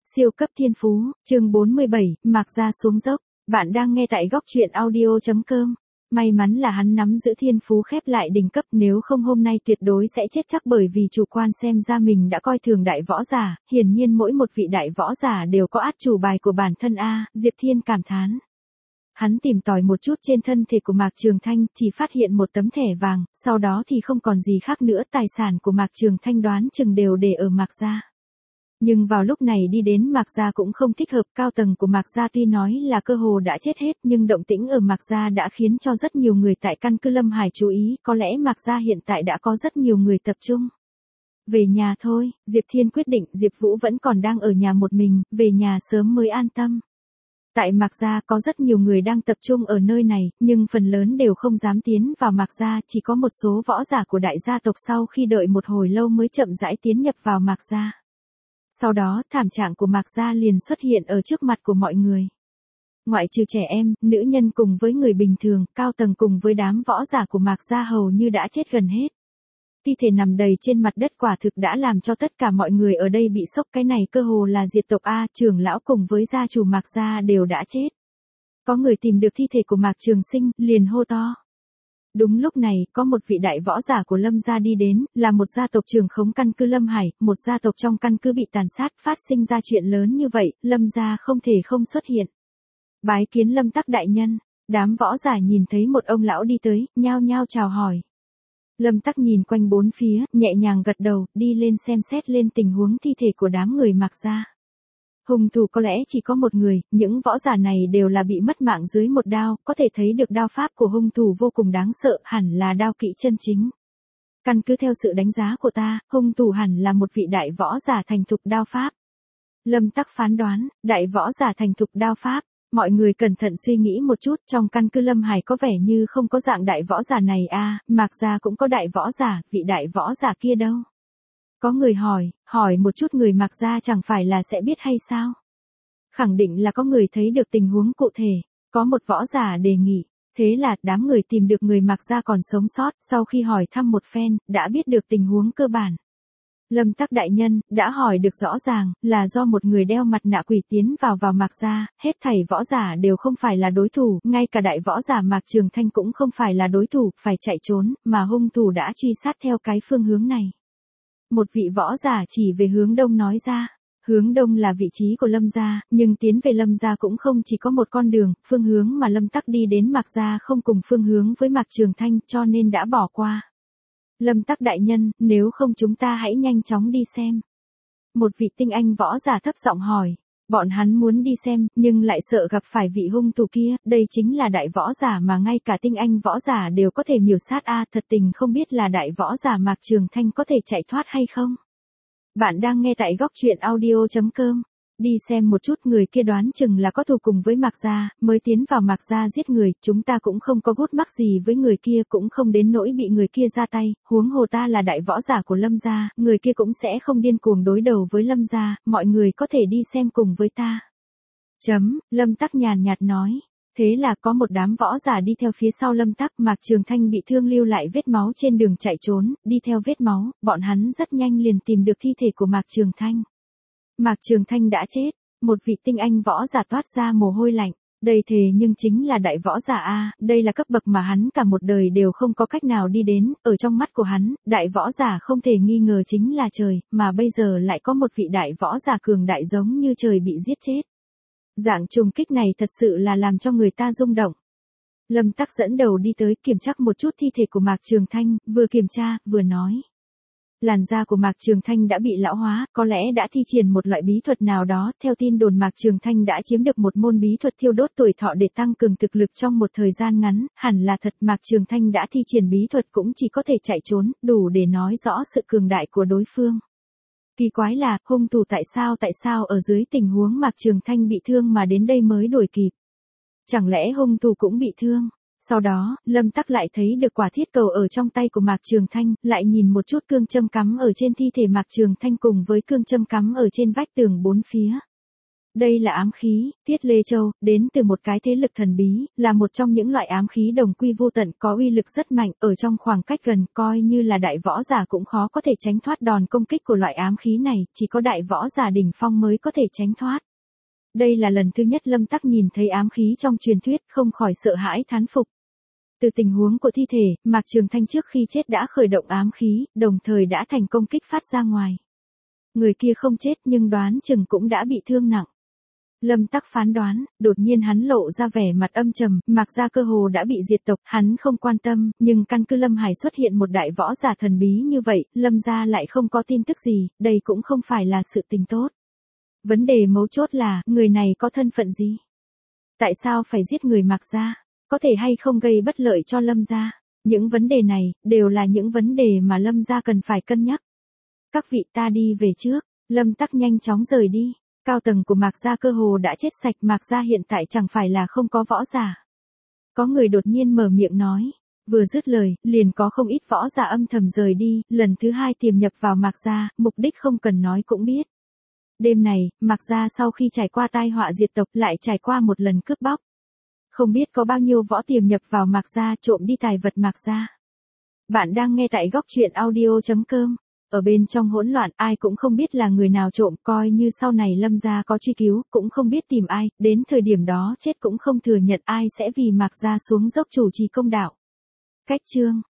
Siêu cấp thiên phú, chương 47, Mạc Gia xuống dốc. Bạn đang nghe tại góc truyện audio.com. May mắn là hắn nắm giữ thiên phú khép lại đỉnh cấp, nếu không hôm nay tuyệt đối sẽ chết chắc bởi vì chủ quan xem ra mình đã coi thường đại võ giả. Hiển nhiên mỗi một vị đại võ giả đều có át chủ bài của bản thân a, Diệp Thiên cảm thán. Hắn tìm tòi một chút trên thân thể của Mạc Trường Thanh, chỉ phát hiện một tấm thẻ vàng, sau đó thì không còn gì khác nữa, tài sản của Mạc Trường Thanh đoán chừng đều để ở Mạc Gia. Nhưng vào lúc này đi đến Mạc Gia cũng không thích hợp, cao tầng của Mạc Gia tuy nói là cơ hồ đã chết hết nhưng động tĩnh ở Mạc Gia đã khiến cho rất nhiều người tại căn cứ Lâm Hải chú ý, có lẽ Mạc Gia hiện tại đã có rất nhiều người tập trung. Về nhà thôi, Diệp Thiên quyết định, Diệp Vũ vẫn còn đang ở nhà một mình, về nhà sớm mới an tâm. Tại Mạc Gia có rất nhiều người đang tập trung ở nơi này, nhưng phần lớn đều không dám tiến vào Mạc Gia, chỉ có một số võ giả của đại gia tộc sau khi đợi một hồi lâu mới chậm rãi tiến nhập vào Mạc Gia. Sau đó, thảm trạng của Mạc Gia liền xuất hiện ở trước mặt của mọi người. Ngoại trừ trẻ em, nữ nhân cùng với người bình thường, cao tầng cùng với đám võ giả của Mạc Gia hầu như đã chết gần hết. Thi thể nằm đầy trên mặt đất quả thực đã làm cho tất cả mọi người ở đây bị sốc, cái này cơ hồ là diệt tộc a, trưởng lão cùng với gia chủ Mạc Gia đều đã chết. Có người tìm được thi thể của Mạc Trường Sinh, liền hô to. Đúng lúc này, có một vị đại võ giả của Lâm Gia đi đến, là một gia tộc trưởng khống căn cứ Lâm Hải, một gia tộc trong căn cứ bị tàn sát, phát sinh ra chuyện lớn như vậy, Lâm Gia không thể không xuất hiện. Bái kiến Lâm Tắc đại nhân, đám võ giả nhìn thấy một ông lão đi tới, nhao nhao chào hỏi. Lâm Tắc nhìn quanh bốn phía, nhẹ nhàng gật đầu, đi lên xem xét lên tình huống thi thể của đám người Mạc Gia. Hung thủ có lẽ chỉ có một người, những võ giả này đều là bị mất mạng dưới một đao, có thể thấy được đao pháp của hung thủ vô cùng đáng sợ, hẳn là đao kỹ chân chính. Căn cứ theo sự đánh giá của ta, hung thủ hẳn là một vị đại võ giả thành thục đao pháp. Lâm Tắc phán đoán, đại võ giả thành thục đao pháp. Mọi người cẩn thận suy nghĩ một chút, trong căn cứ Lâm Hải có vẻ như không có dạng đại võ giả này a, Mạc Gia cũng có đại võ giả, vị đại võ giả kia đâu? Có người hỏi một chút người Mạc Gia chẳng phải là sẽ biết hay sao? Khẳng định là có người thấy được tình huống cụ thể, có một võ giả đề nghị, thế là đám người tìm được người Mạc Gia còn sống sót, sau khi hỏi thăm một phen, đã biết được tình huống cơ bản. Lâm Tắc đại nhân, đã hỏi được rõ ràng, là do một người đeo mặt nạ quỷ tiến vào Mạc Gia, hết thảy võ giả đều không phải là đối thủ, ngay cả đại võ giả Mạc Trường Thanh cũng không phải là đối thủ, phải chạy trốn, mà hung thủ đã truy sát theo cái phương hướng này. Một vị võ giả chỉ về hướng đông nói ra, hướng đông là vị trí của Lâm Gia, nhưng tiến về Lâm Gia cũng không chỉ có một con đường, phương hướng mà Lâm Tắc đi đến Mạc Gia không cùng phương hướng với Mạc Trường Thanh cho nên đã bỏ qua. Lâm Tắc đại nhân, nếu không chúng ta hãy nhanh chóng đi xem. Một vị tinh anh võ giả thấp giọng hỏi, bọn hắn muốn đi xem, nhưng lại sợ gặp phải vị hung thủ kia, đây chính là đại võ giả mà ngay cả tinh anh võ giả đều có thể miểu sát a, thật tình không biết là đại võ giả Mạc Trường Thanh có thể chạy thoát hay không. Bạn đang nghe tại góc truyện audio.com. Đi xem một chút, người kia đoán chừng là có thù cùng với Mạc Gia, mới tiến vào Mạc Gia giết người, chúng ta cũng không có gút mắc gì với người kia, cũng không đến nỗi bị người kia ra tay, huống hồ ta là đại võ giả của Lâm Gia, người kia cũng sẽ không điên cuồng đối đầu với Lâm Gia, mọi người có thể đi xem cùng với ta. Lâm Tắc nhàn nhạt nói. Thế là có một đám võ giả đi theo phía sau Lâm Tắc, Mạc Trường Thanh bị thương lưu lại vết máu trên đường chạy trốn, đi theo vết máu, bọn hắn rất nhanh liền tìm được thi thể của Mạc Trường Thanh. Mạc Trường Thanh đã chết, một vị tinh anh võ giả toát ra mồ hôi lạnh, đây thề nhưng chính là đại võ giả a, đây là cấp bậc mà hắn cả một đời đều không có cách nào đi đến, ở trong mắt của hắn, đại võ giả không thể nghi ngờ chính là trời, mà bây giờ lại có một vị đại võ giả cường đại giống như trời bị giết chết. Dạng trùng kích này thật sự là làm cho người ta rung động. Lâm Tắc dẫn đầu đi tới kiểm tra một chút thi thể của Mạc Trường Thanh, vừa kiểm tra, vừa nói. Làn da của Mạc Trường Thanh đã bị lão hóa, có lẽ đã thi triển một loại bí thuật nào đó, theo tin đồn Mạc Trường Thanh đã chiếm được một môn bí thuật thiêu đốt tuổi thọ để tăng cường thực lực trong một thời gian ngắn, hẳn là thật. Mạc Trường Thanh đã thi triển bí thuật cũng chỉ có thể chạy trốn, đủ để nói rõ sự cường đại của đối phương. Kỳ quái là, hung thủ tại sao ở dưới tình huống Mạc Trường Thanh bị thương mà đến đây mới đuổi kịp. Chẳng lẽ hung thủ cũng bị thương? Sau đó, Lâm Tắc lại thấy được quả thiết cầu ở trong tay của Mạc Trường Thanh, lại nhìn một chút cương châm cắm ở trên thi thể Mạc Trường Thanh cùng với cương châm cắm ở trên vách tường bốn phía. Đây là ám khí, Tiết Lê Châu, đến từ một cái thế lực thần bí, là một trong những loại ám khí đồng quy vô tận có uy lực rất mạnh, ở trong khoảng cách gần coi như là đại võ giả cũng khó có thể tránh thoát đòn công kích của loại ám khí này, chỉ có đại võ giả đỉnh phong mới có thể tránh thoát. Đây là lần thứ nhất Lâm Tắc nhìn thấy ám khí trong truyền thuyết, không khỏi sợ hãi thán phục. Từ tình huống của thi thể, Mạc Trường Thanh trước khi chết đã khởi động ám khí, đồng thời đã thành công kích phát ra ngoài. Người kia không chết nhưng đoán chừng cũng đã bị thương nặng. Lâm Tắc phán đoán, đột nhiên hắn lộ ra vẻ mặt âm trầm, Mạc gia cơ hồ đã bị diệt tộc, hắn không quan tâm, nhưng căn cứ Lâm Hải xuất hiện một đại võ giả thần bí như vậy, Lâm gia lại không có tin tức gì, đây cũng không phải là sự tình tốt. Vấn đề mấu chốt là, người này có thân phận gì? Tại sao phải giết người Mạc gia? Có thể hay không gây bất lợi cho Lâm gia? Những vấn đề này, đều là những vấn đề mà Lâm gia cần phải cân nhắc. Các vị ta đi về trước, Lâm Tắc nhanh chóng rời đi. Cao tầng của Mạc gia cơ hồ đã chết sạch, Mạc gia hiện tại chẳng phải là không có võ giả. Có người đột nhiên mở miệng nói, vừa dứt lời, liền có không ít võ giả âm thầm rời đi, lần thứ hai tiềm nhập vào Mạc gia, mục đích không cần nói cũng biết. Đêm này, Mạc gia sau khi trải qua tai họa diệt tộc lại trải qua một lần cướp bóc. Không biết có bao nhiêu võ tiềm nhập vào Mạc gia trộm đi tài vật Mạc gia. Bạn đang nghe tại góc truyện audio.com. Ở bên trong hỗn loạn ai cũng không biết là người nào trộm, coi như sau này Lâm gia có truy cứu, cũng không biết tìm ai, đến thời điểm đó chết cũng không thừa nhận ai sẽ vì Mạc gia xuống dốc chủ trì công đạo. Cách chương